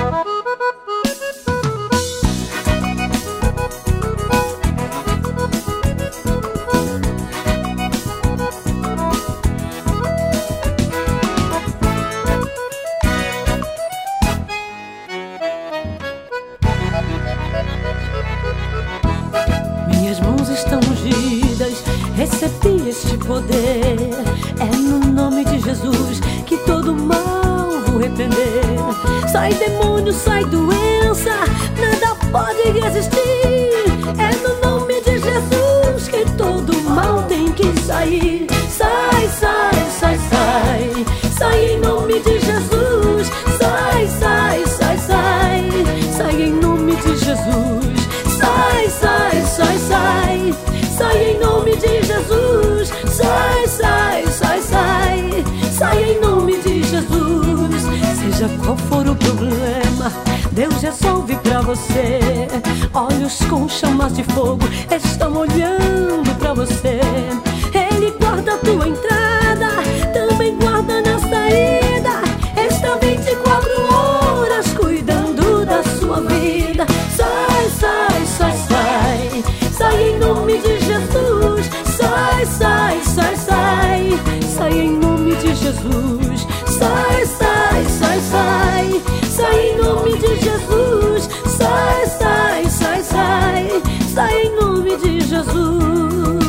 Minhas mãos estão ungidas, recebi este poder. É no nome de Jesus que todo mal vou repreender. Sai demônio, sai doença, nada pode resistir. É no nome de Jesus que todo mal tem que sair. Sai, sai, sai, sai, sai em nome de Jesus. Sai, sai, sai, sai, sai em nome de Jesus. Sai, sai, sai, sai, sai em nome de Jesus. Sai, sai, sai, sai, sai em nome de Jesus. Seja qual for o problema, Deus resolve pra você. Olhos com chamas de fogo estão olhando pra você. Ele guarda a tua entrada, também guarda na saída. Está 24 horas cuidando da sua vida. Sai, sai, sai, sai, sai em nome de Jesus. Sai, sai, sai, sai, sai em nome de Jesus. Sai, sai, sai, sai, sai em nome de Jesus. Sai, sai, sai, sai, sai em nome de Jesus.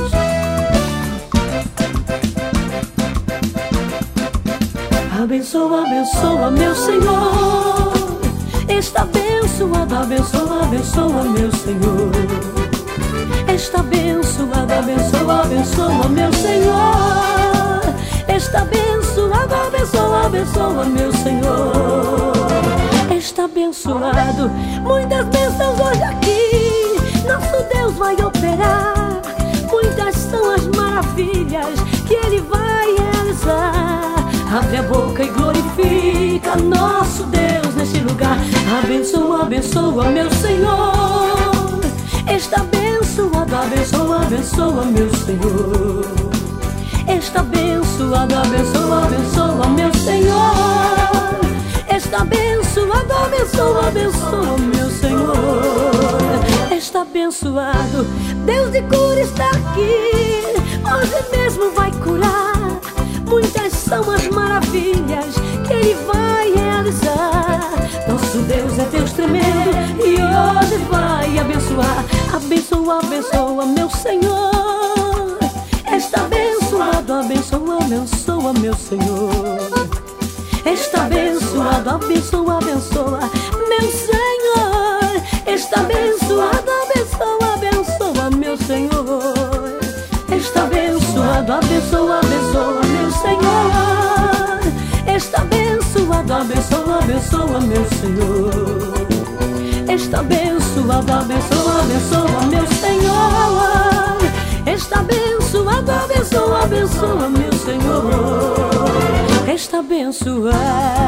Abençoa, abençoa, meu Senhor. Está abençoado, abençoa, abençoa, meu Senhor. Está abençoado, abençoa, abençoa, meu Senhor. Está abençoado, abençoa, abençoa, meu Senhor. Está abençoado, muitas bênçãos hoje aqui. Nosso Deus vai operar. Muitas são as maravilhas que Ele vai realizar. Abre a boca e glorifica nosso Deus neste lugar. Abençoa, abençoa, meu Senhor. Está abençoado, abençoa, abençoa, meu Senhor. Está abençoado, abençoa, abençoa, meu Senhor. Está abençoado, abençoa, abençoa, meu Senhor. Está abençoado, Deus de cura está aqui. Hoje mesmo vai curar. Muitas são as maravilhas que Ele vai realizar. Nosso Deus é Deus tremendo e hoje vai abençoar. Abençoa, abençoa, meu Senhor. Está abençoado, abençoa, abençoa, meu Senhor. Está abençoado, abençoa, abençoa, meu Senhor. Está abençoado, abençoa, abençoa, meu Senhor. Está abençoado, abençoa, abençoa, meu Senhor. Está abençoado, abençoa, abençoa, meu Senhor. Está abençoado, abençoa, abençoa, meu Senhor. Está abençoado, abençoa, abençoa, meu Senhor. Está abençoado.